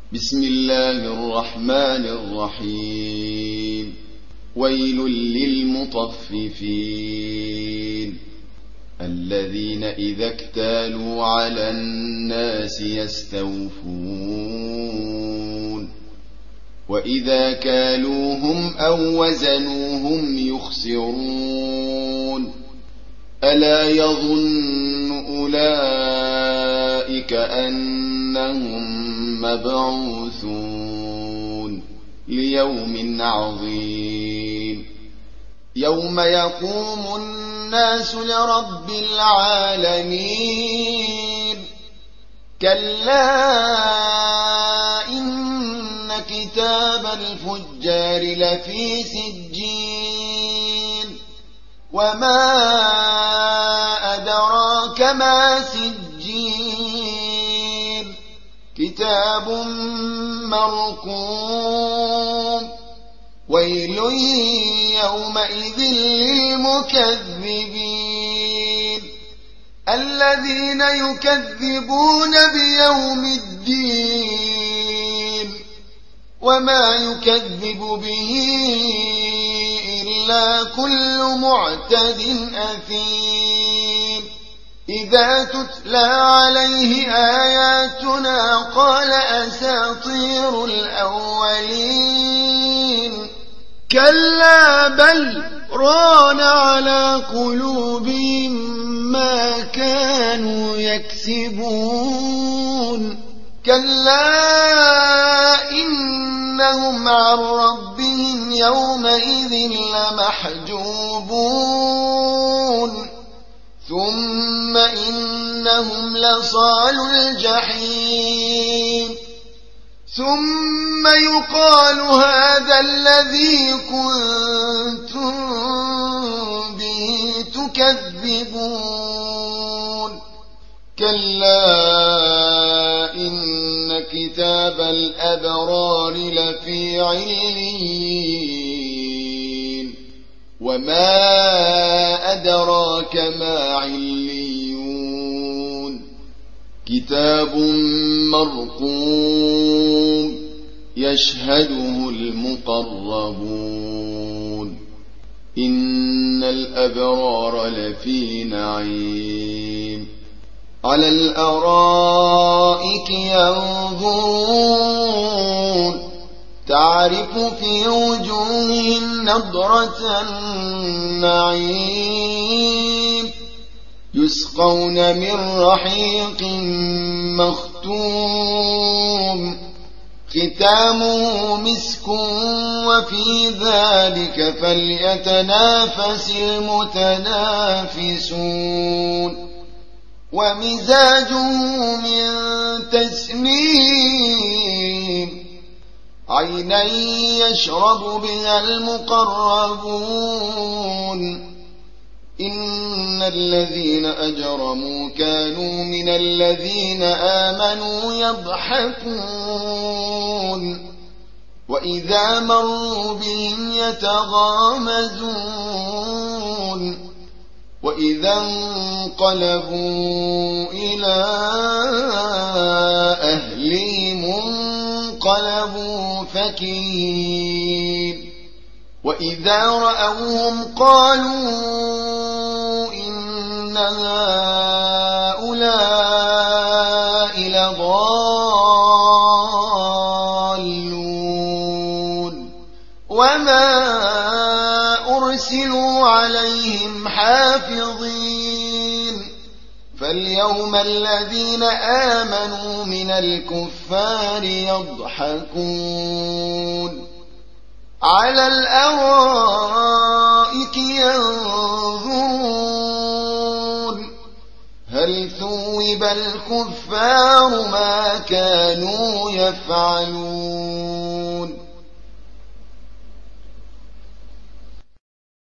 بسم الله الرحمن الرحيم. ويل للمطففين الذين إذا اكتالوا على الناس يستوفون وإذا كالوهم أو وزنوهم يخسرون ألا يظن أولئك أنهم مبعوثون ليوم عظيم يوم يقوم الناس لرب العالمين كلا إن كتاب الفجار لفي سجين وما أدراك ما سجين كتاب مرقوم ويل يومئذ للمكذبين الذين يكذبون بيوم الدين وما يكذب به إلا كل معتد أثيم إذا تتلى عليه آياتنا قال أساطير الأولين كلا بل ران على قلوبهم ما كانوا يكسبون كلا إنهم عن ربهم يومئذ لمحجوبون ثم إنهم لصالوا الجحيم ثم يقال هذا الذي كنتم به تكذبون كلا إن كتاب الأبرار لفي عليين وما أدراك ما عليون كتاب مرقوم يشهده المقربون إن الأبرار لفي نعيم على الأرائك ينظرون تعرف في وجوههم نضرة النعيم يسقون من رحيق مختوم ختامه مسك وفي ذلك فليتنافس المتنافسون ومزاجه من تسنيم عينا يشرب بها المقربون إن الذين أجرموا كانوا من الذين آمنوا يضحكون وإذا مروا بهم يتغامزون وإذا انقلبوا إلى أهلهم انقلبوا فكهين وإذا رأوهم قالوا إن هؤلاء لضالون وما أرسلوا عليهم حافظين فاليوم الذين آمنوا من الكفار يضحكون على الأرائك ينظرون هل ثوب الكفار ما كانوا يفعلون